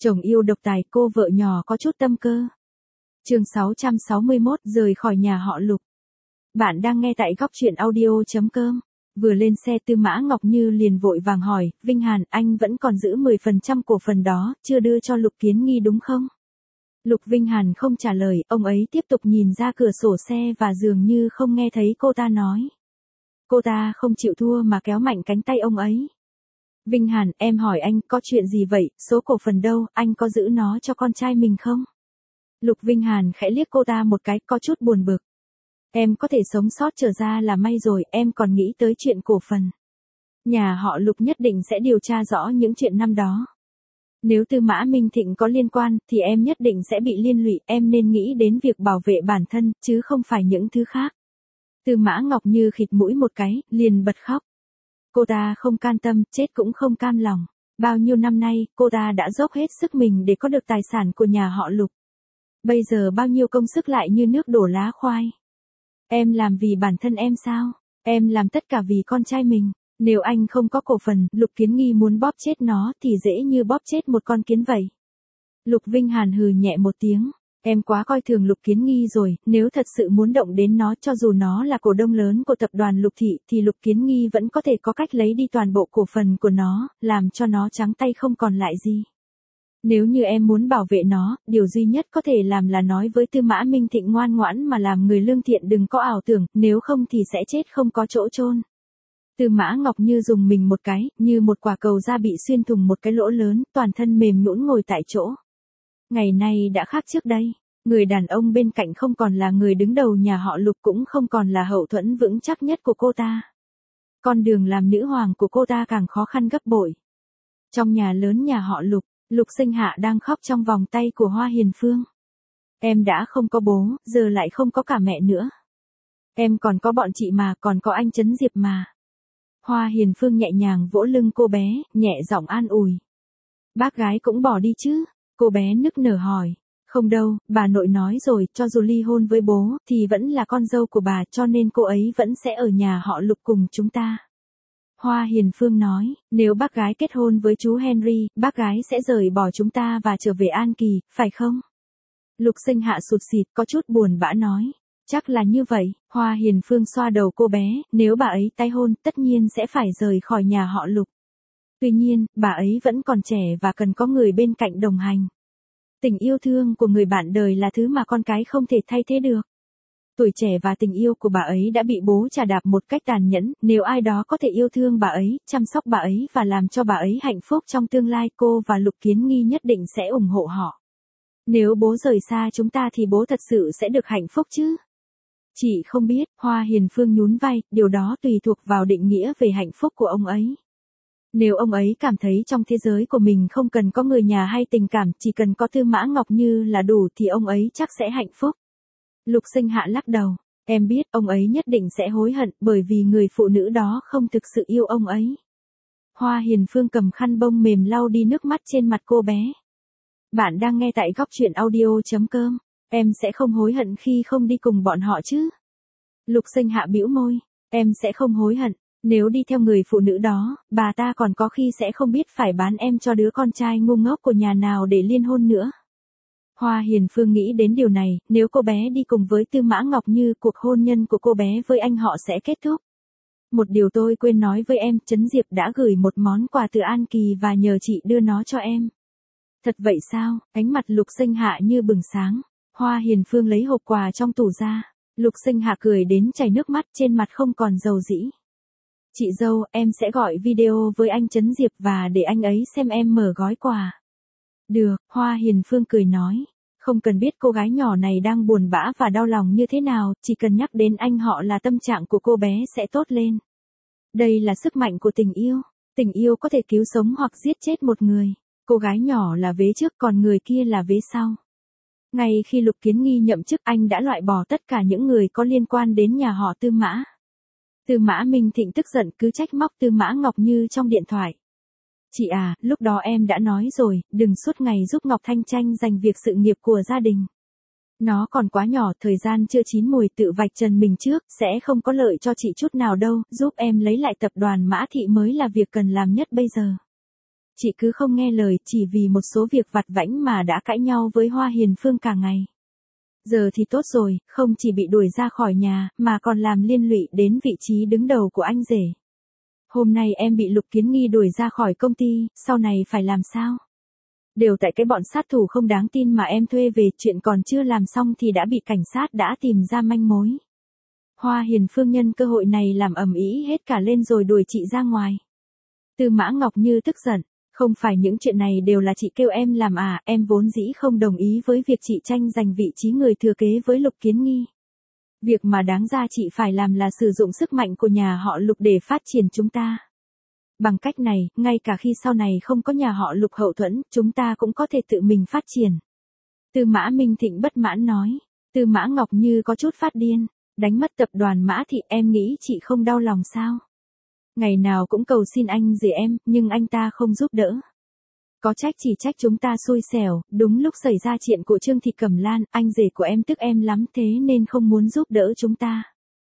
Chồng yêu độc tài, cô vợ nhỏ có chút tâm cơ. Chương 661, rời khỏi nhà họ Lục. Bạn đang nghe tại goctruyện audio.com. Vừa lên xe Tư Mã Ngọc Như liền vội vàng hỏi, Vinh Hàn, anh vẫn còn giữ 10% cổ phần đó, chưa đưa cho Lục Kiến Nghi đúng không? Lục Vinh Hàn không trả lời, ông ấy tiếp tục nhìn ra cửa sổ xe và dường như không nghe thấy cô ta nói. Cô ta không chịu thua mà kéo mạnh cánh tay ông ấy. Vinh Hàn, em hỏi anh, có chuyện gì vậy, số cổ phần đâu, anh có giữ nó cho con trai mình không? Lục Vinh Hàn khẽ liếc cô ta một cái, có chút buồn bực. Em có thể sống sót trở ra là may rồi, em còn nghĩ tới chuyện cổ phần. Nhà họ Lục nhất định sẽ điều tra rõ những chuyện năm đó. Nếu Tư Mã Minh Thịnh có liên quan, thì em nhất định sẽ bị liên lụy, em nên nghĩ đến việc bảo vệ bản thân, chứ không phải những thứ khác. Tư Mã Ngọc Như khịt mũi một cái, liền bật khóc. Cô ta không can tâm, chết cũng không cam lòng. Bao nhiêu năm nay, cô ta đã dốc hết sức mình để có được tài sản của nhà họ Lục. Bây giờ bao nhiêu công sức lại như nước đổ lá khoai. Em làm vì bản thân em sao? Em làm tất cả vì con trai mình. Nếu anh không có cổ phần, Lục Kiến Nghi muốn bóp chết nó thì dễ như bóp chết một con kiến vậy. Lục Vinh Hàn hừ nhẹ một tiếng. Em quá coi thường Lục Kiến Nghi rồi, nếu thật sự muốn động đến nó, cho dù nó là cổ đông lớn của tập đoàn Lục Thị, thì Lục Kiến Nghi vẫn có thể có cách lấy đi toàn bộ cổ phần của nó, làm cho nó trắng tay không còn lại gì. Nếu như em muốn bảo vệ nó, điều duy nhất có thể làm là nói với Tư Mã Minh Thịnh ngoan ngoãn mà làm người lương thiện, đừng có ảo tưởng, nếu không thì sẽ chết không có chỗ chôn. Tư Mã Ngọc Như dùng mình một cái, như một quả cầu da bị xuyên thủng một cái lỗ lớn, toàn thân mềm nhũn ngồi tại chỗ. Ngày nay đã khác trước đây, người đàn ông bên cạnh không còn là người đứng đầu nhà họ Lục, cũng không còn là hậu thuẫn vững chắc nhất của cô ta. Con đường làm nữ hoàng của cô ta càng khó khăn gấp bội. Trong nhà lớn nhà họ Lục, Lục Sinh Hạ đang khóc trong vòng tay của Hoa Hiền Phương. Em đã không có bố, giờ lại không có cả mẹ nữa. Em còn có bọn chị mà, còn có anh Trấn Diệp mà. Hoa Hiền Phương nhẹ nhàng vỗ lưng cô bé, nhẹ giọng an ủi. Bác gái cũng bỏ đi chứ? Cô bé nức nở hỏi. Không đâu, bà nội nói rồi, cho dù ly hôn với bố, thì vẫn là con dâu của bà, cho nên cô ấy vẫn sẽ ở nhà họ Lục cùng chúng ta. Hoa Hiền Phương nói, nếu bác gái kết hôn với chú Henry, bác gái sẽ rời bỏ chúng ta và trở về An Kỳ, phải không? Lục Sinh Hạ sụt sịt, có chút buồn bã nói. Chắc là như vậy. Hoa Hiền Phương xoa đầu cô bé, nếu bà ấy tái hôn, tất nhiên sẽ phải rời khỏi nhà họ Lục. Tuy nhiên, bà ấy vẫn còn trẻ và cần có người bên cạnh đồng hành. Tình yêu thương của người bạn đời là thứ mà con cái không thể thay thế được. Tuổi trẻ và tình yêu của bà ấy đã bị bố chà đạp một cách tàn nhẫn, nếu ai đó có thể yêu thương bà ấy, chăm sóc bà ấy và làm cho bà ấy hạnh phúc trong tương lai, cô và Lục Kiến Nghi nhất định sẽ ủng hộ họ. Nếu bố rời xa chúng ta thì bố thật sự sẽ được hạnh phúc chứ? Chị không biết, Hoa Hiền Phương nhún vai, điều đó tùy thuộc vào định nghĩa về hạnh phúc của ông ấy. Nếu ông ấy cảm thấy trong thế giới của mình không cần có người nhà hay tình cảm, chỉ cần có Tư Mã Ngọc Như là đủ thì ông ấy chắc sẽ hạnh phúc. Lục Sinh Hạ lắc đầu, em biết ông ấy nhất định sẽ hối hận bởi vì người phụ nữ đó không thực sự yêu ông ấy. Hoa Hiền Phương cầm khăn bông mềm lau đi nước mắt trên mặt cô bé. Bạn đang nghe tại goctruyện audio.com. Em sẽ không hối hận khi không đi cùng bọn họ chứ? Lục Sinh Hạ bĩu môi, em sẽ không hối hận. Nếu đi theo người phụ nữ đó, bà ta còn có khi sẽ không biết phải bán em cho đứa con trai ngu ngốc của nhà nào để liên hôn nữa. Hoa Hiền Phương nghĩ đến điều này, nếu cô bé đi cùng với Tư Mã Ngọc Như, cuộc hôn nhân của cô bé với anh họ sẽ kết thúc. Một điều tôi quên nói với em, Trấn Diệp đã gửi một món quà từ An Kỳ và nhờ chị đưa nó cho em. Thật vậy sao? Ánh mặt Lục Sinh Hạ như bừng sáng. Hoa Hiền Phương lấy hộp quà trong tủ ra. Lục Sinh Hạ cười đến chảy nước mắt, trên mặt không còn dầu dĩ. Chị dâu, em sẽ gọi video với anh Trấn Diệp và để anh ấy xem em mở gói quà. Được, Hoa Hiền Phương cười nói. Không cần biết cô gái nhỏ này đang buồn bã và đau lòng như thế nào, chỉ cần nhắc đến anh họ là tâm trạng của cô bé sẽ tốt lên. Đây là sức mạnh của tình yêu. Tình yêu có thể cứu sống hoặc giết chết một người. Cô gái nhỏ là vế trước, còn người kia là vế sau. Ngay khi Lục Kiến Nghi nhậm chức, anh đã loại bỏ tất cả những người có liên quan đến nhà họ Tư Mã. Tư Mã Minh Thịnh tức giận cứ trách móc Tư Mã Ngọc Như trong điện thoại. Chị à, lúc đó em đã nói rồi, đừng suốt ngày giúp Ngọc Thanh tranh giành việc sự nghiệp của gia đình. Nó còn quá nhỏ, thời gian chưa chín mùi, tự vạch trần mình trước, sẽ không có lợi cho chị chút nào đâu, giúp em lấy lại tập đoàn Mã Thị mới là việc cần làm nhất bây giờ. chị cứ không nghe lời chỉ vì một số việc vặt vãnh mà đã cãi nhau với Hoa Hiền Phương cả ngày. Giờ thì tốt rồi, không chỉ bị đuổi ra khỏi nhà, mà còn làm liên lụy đến vị trí đứng đầu của anh rể. Hôm nay em bị Lục Kiến Nghi đuổi ra khỏi công ty, sau này phải làm sao? Đều tại cái bọn sát thủ không đáng tin mà em thuê về, chuyện còn chưa làm xong thì đã bị cảnh sát đã tìm ra manh mối. Hoa Hiền Phương nhân cơ hội này làm ầm ĩ hết cả lên rồi đuổi chị ra ngoài. Tư Mã Ngọc Như tức giận, không phải những chuyện này đều là chị kêu em làm à, em vốn dĩ không đồng ý với việc chị tranh giành vị trí người thừa kế với Lục Kiến Nghi. Việc mà đáng ra chị phải làm là sử dụng sức mạnh của nhà họ Lục để phát triển chúng ta. Bằng cách này, ngay cả khi sau này không có nhà họ Lục hậu thuẫn, chúng ta cũng có thể tự mình phát triển. Tư Mã Minh Thịnh bất mãn nói. Tư Mã Ngọc Như có chút phát điên. Đánh mất tập đoàn Mã Thị, em nghĩ chị không đau lòng sao? Ngày nào cũng cầu xin anh rể em, nhưng anh ta không giúp đỡ. Có trách chỉ trách chúng ta xui xẻo, đúng lúc xảy ra chuyện của Trương Thị Cẩm Lan, anh rể của em tức em lắm thế nên không muốn giúp đỡ chúng ta.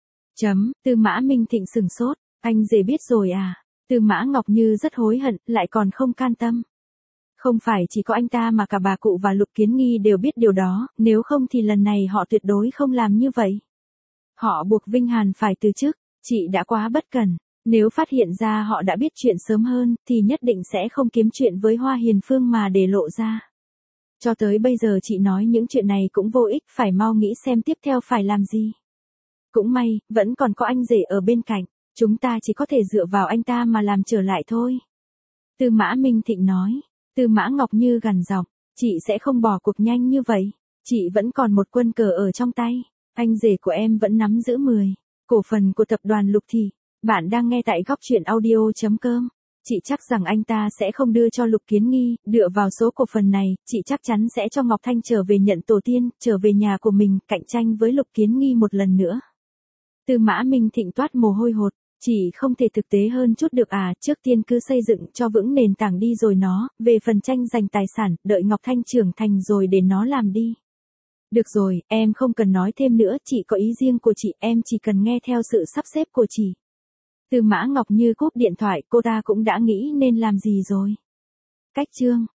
Tư Mã Minh Thịnh sừng sốt, anh rể biết rồi à? Tư Mã Ngọc Như rất hối hận, lại còn không can tâm. Không phải chỉ có anh ta mà cả bà cụ và Lục Kiến Nghi đều biết điều đó, nếu không thì lần này họ tuyệt đối không làm như vậy. Họ buộc Vinh Hàn phải từ chức, chị đã quá bất cẩn. Nếu phát hiện ra họ đã biết chuyện sớm hơn, thì nhất định sẽ không kiếm chuyện với Hoa Hiền Phương mà để lộ ra. Cho tới bây giờ chị nói những chuyện này cũng vô ích, phải mau nghĩ xem tiếp theo phải làm gì. Cũng may, vẫn còn có anh rể ở bên cạnh, chúng ta chỉ có thể dựa vào anh ta mà làm trở lại thôi. Tư Mã Minh Thịnh nói. Tư Mã Ngọc Như gằn giọng, chị sẽ không bỏ cuộc nhanh như vậy. Chị vẫn còn một quân cờ ở trong tay. Anh rể của em vẫn nắm giữ 10 cổ phần của tập đoàn Lục Thị. Bạn đang nghe tại góc truyện audio.com. Chị chắc rằng anh ta sẽ không đưa cho Lục Kiến Nghi, dựa vào số cổ phần này, chị chắc chắn sẽ cho Ngọc Thanh trở về nhận tổ tiên, trở về nhà của mình, cạnh tranh với Lục Kiến Nghi một lần nữa. Tư Mã Minh Thịnh toát mồ hôi hột, chị không thể thực tế hơn chút được à, trước tiên cứ xây dựng cho vững nền tảng đi rồi nó, về phần tranh giành tài sản, đợi Ngọc Thanh trưởng thành rồi để nó làm đi. Được rồi, em không cần nói thêm nữa, chị có ý riêng của chị, em chỉ cần nghe theo sự sắp xếp của chị. Tư Mã Ngọc Như cúp điện thoại, cô ta cũng đã nghĩ nên làm gì rồi. Cách chương